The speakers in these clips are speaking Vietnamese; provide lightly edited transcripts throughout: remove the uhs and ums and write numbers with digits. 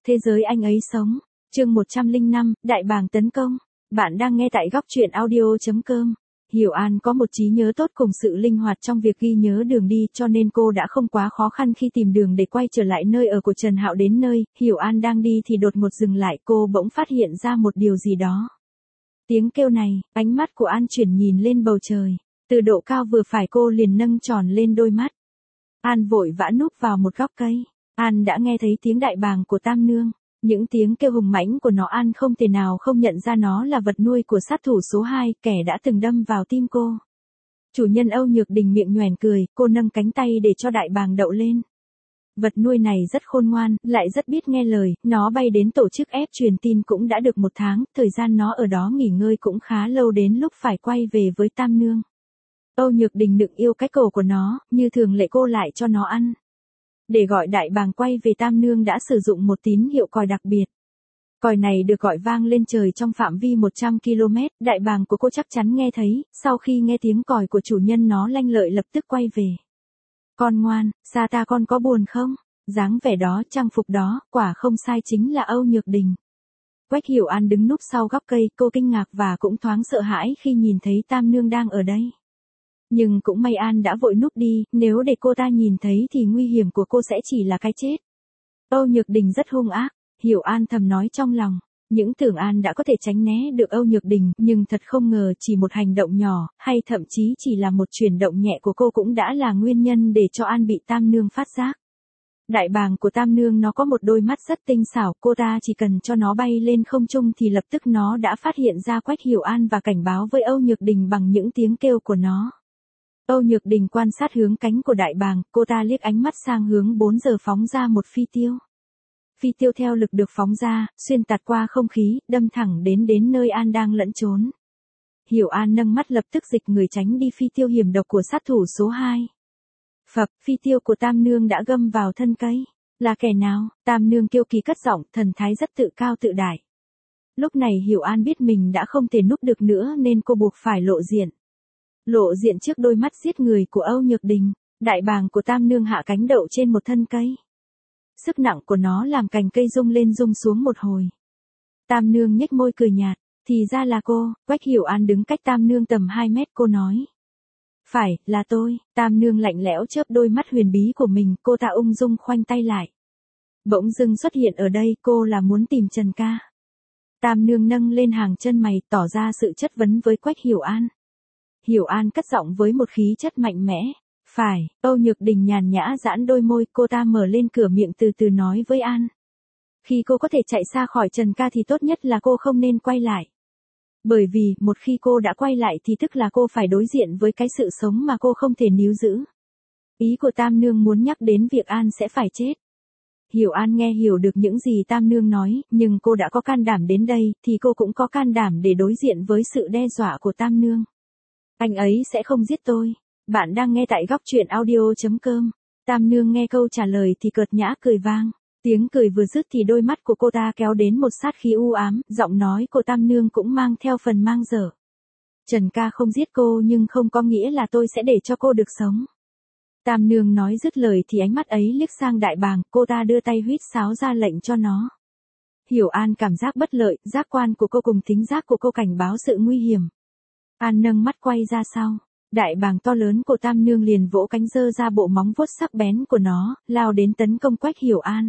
Thế giới anh ấy sống. Chương 105, Đại bàng tấn công. Bạn đang nghe tại góc truyện audio.com. Hiểu An có một trí nhớ tốt cùng sự linh hoạt trong việc ghi nhớ đường đi, cho nên cô đã không quá khó khăn khi tìm đường để quay trở lại nơi ở của Trần Hạo. Đến nơi Hiểu An đang đi thì đột ngột dừng lại, cô bỗng phát hiện ra một điều gì đó. Tiếng kêu này, ánh mắt của An chuyển nhìn lên bầu trời. Từ độ cao vừa phải cô liền nâng tròn lên đôi mắt. An vội vã núp vào một góc cây. An đã nghe thấy tiếng đại bàng của Tam Nương. Những tiếng kêu hùng mãnh của nó An không thể nào không nhận ra nó là vật nuôi của sát thủ số 2, kẻ đã từng đâm vào tim cô. Chủ nhân Âu Nhược Đình miệng nhoẻn cười, cô nâng cánh tay để cho đại bàng đậu lên. Vật nuôi này rất khôn ngoan, lại rất biết nghe lời, nó bay đến tổ chức ép truyền tin cũng đã được 1 tháng, thời gian nó ở đó nghỉ ngơi cũng khá lâu, đến lúc phải quay về với Tam Nương. Âu Nhược Đình nựng yêu cái cổ của nó, như thường lệ cô lại cho nó ăn. Để gọi đại bàng quay về, Tam Nương đã sử dụng một tín hiệu còi đặc biệt. Còi này được gọi vang lên trời trong phạm vi 100 km, đại bàng của cô chắc chắn nghe thấy, sau khi nghe tiếng còi của chủ nhân nó lanh lợi lập tức quay về. Con ngoan, xa ta con có buồn không? Dáng vẻ đó, trang phục đó, quả không sai, chính là Âu Nhược Đình. Quách Hiểu An đứng núp sau góc cây, cô kinh ngạc và cũng thoáng sợ hãi khi nhìn thấy Tam Nương đang ở đây. Nhưng cũng may An đã vội núp đi, nếu để cô ta nhìn thấy thì nguy hiểm của cô sẽ chỉ là cái chết. Âu Nhược Đình rất hung ác, Hiểu An thầm nói trong lòng. Những tưởng An đã có thể tránh né được Âu Nhược Đình, nhưng thật không ngờ chỉ một hành động nhỏ, hay thậm chí chỉ là một chuyển động nhẹ của cô cũng đã là nguyên nhân để cho An bị Tam Nương phát giác. Đại bàng của Tam Nương nó có một đôi mắt rất tinh xảo, cô ta chỉ cần cho nó bay lên không trung thì lập tức nó đã phát hiện ra Quách Hiểu An và cảnh báo với Âu Nhược Đình bằng những tiếng kêu của nó. Âu Nhược Đình quan sát hướng cánh của đại bàng, cô ta liếc ánh mắt sang hướng 4 giờ phóng ra một phi tiêu. Phi tiêu theo lực được phóng ra, xuyên tạt qua không khí, đâm thẳng đến nơi An đang lẫn trốn. Hiểu An nâng mắt lập tức dịch người tránh đi phi tiêu hiểm độc của sát thủ số 2. Phập, phi tiêu của Tam Nương đã găm vào thân cây. Là kẻ nào? Tam Nương kiêu kỳ cất giọng, thần thái rất tự cao tự đại. Lúc này Hiểu An biết mình đã không thể núp được nữa nên cô buộc phải lộ diện. Lộ diện trước đôi mắt giết người của Âu Nhược Đình, đại bàng của Tam Nương hạ cánh đậu trên một thân cây. Sức nặng của nó làm cành cây rung lên rung xuống một hồi. Tam Nương nhếch môi cười nhạt, thì ra là cô. Quách Hiểu An đứng cách Tam Nương tầm 2 mét, cô nói. Phải, là tôi. Tam Nương lạnh lẽo chớp đôi mắt huyền bí của mình, cô ta ung dung khoanh tay lại. Bỗng dưng xuất hiện ở đây, cô là muốn tìm Trần ca. Tam Nương nâng lên hàng chân mày, tỏ ra sự chất vấn với Quách Hiểu An. Hiểu An cất giọng với một khí chất mạnh mẽ. Phải, Âu Nhược Đình nhàn nhã giãn đôi môi, cô ta mở lên cửa miệng từ từ nói với An. Khi cô có thể chạy xa khỏi Trần ca thì tốt nhất là cô không nên quay lại. Bởi vì, một khi cô đã quay lại thì tức là cô phải đối diện với cái sự sống mà cô không thể níu giữ. Ý của Tam Nương muốn nhắc đến việc An sẽ phải chết. Hiểu An nghe hiểu được những gì Tam Nương nói, nhưng cô đã có can đảm đến đây, thì cô cũng có can đảm để đối diện với sự đe dọa của Tam Nương. Anh ấy sẽ không giết tôi. Bạn đang nghe tại góc truyện audio.com. Tam Nương nghe câu trả lời thì cợt nhã cười vang. Tiếng cười vừa dứt thì đôi mắt của cô ta kéo đến một sát khí u ám, giọng nói của Tam Nương cũng mang theo phần mang dở. Trần ca không giết cô nhưng không có nghĩa là tôi sẽ để cho cô được sống. Tam Nương nói dứt lời thì ánh mắt ấy liếc sang đại bàng, cô ta đưa tay huýt sáo ra lệnh cho nó. Hiểu An cảm giác bất lợi, giác quan của cô cùng thính giác của cô cảnh báo sự nguy hiểm. An nâng mắt quay ra sau. Đại bàng to lớn của Tam Nương liền vỗ cánh giơ ra bộ móng vuốt sắc bén của nó, lao đến tấn công Quách Hiểu An.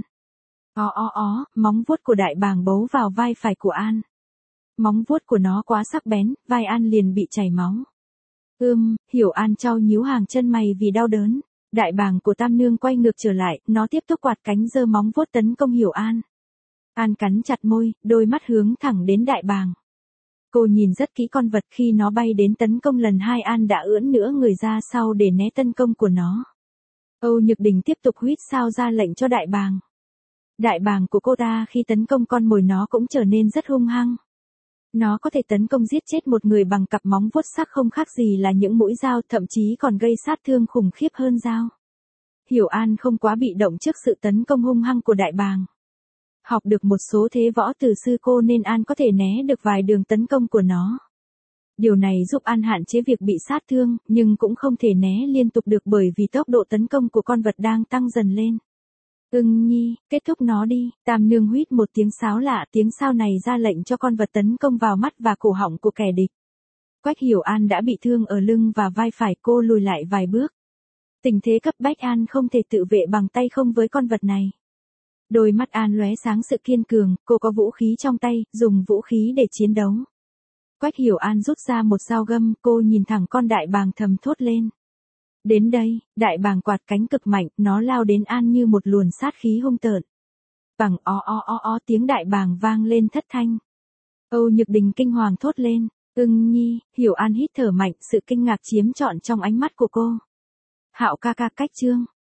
Móng vuốt của đại bàng bấu vào vai phải của An. Móng vuốt của nó quá sắc bén, vai An liền bị chảy máu. Hiểu An chau nhíu hàng chân mày vì đau đớn. Đại bàng của Tam Nương quay ngược trở lại, nó tiếp tục quạt cánh giơ móng vuốt tấn công Hiểu An. An cắn chặt môi, đôi mắt hướng thẳng đến đại bàng. Cô nhìn rất kỹ con vật, khi nó bay đến tấn công lần 2 An đã ưỡn nửa người ra sau để né tấn công của nó. Âu Nhược Đình tiếp tục huýt sáo ra lệnh cho đại bàng. Đại bàng của cô ta khi tấn công con mồi nó cũng trở nên rất hung hăng. Nó có thể tấn công giết chết một người bằng cặp móng vuốt sắc không khác gì là những mũi dao, thậm chí còn gây sát thương khủng khiếp hơn dao. Hiểu An không quá bị động trước sự tấn công hung hăng của đại bàng. Học được một số thế võ từ sư cô nên An có thể né được vài đường tấn công của nó. Điều này giúp An hạn chế việc bị sát thương, nhưng cũng không thể né liên tục được bởi vì tốc độ tấn công của con vật đang tăng dần lên. Nhi, kết thúc nó đi, Tam Nương huýt một tiếng sáo lạ, tiếng sao này ra lệnh cho con vật tấn công vào mắt và cổ họng của kẻ địch. Quách Hiểu An đã bị thương ở lưng và vai phải, cô lùi lại vài bước. Tình thế cấp bách, An không thể tự vệ bằng tay không với con vật này. Đôi mắt An lóe sáng sự kiên cường, cô có vũ khí trong tay, dùng vũ khí để chiến đấu. Quách Hiểu An rút ra một dao găm, cô nhìn thẳng con đại bàng thầm thốt lên. Đến đây, đại bàng quạt cánh cực mạnh, nó lao đến An như một luồn sát khí hung tợn. Bằng o, tiếng đại bàng vang lên thất thanh. Âu Nhược Đình kinh hoàng thốt lên, Nhi, Hiểu An hít thở mạnh, sự kinh ngạc chiếm trọn trong ánh mắt của cô. Hạo ca ca, cách chương.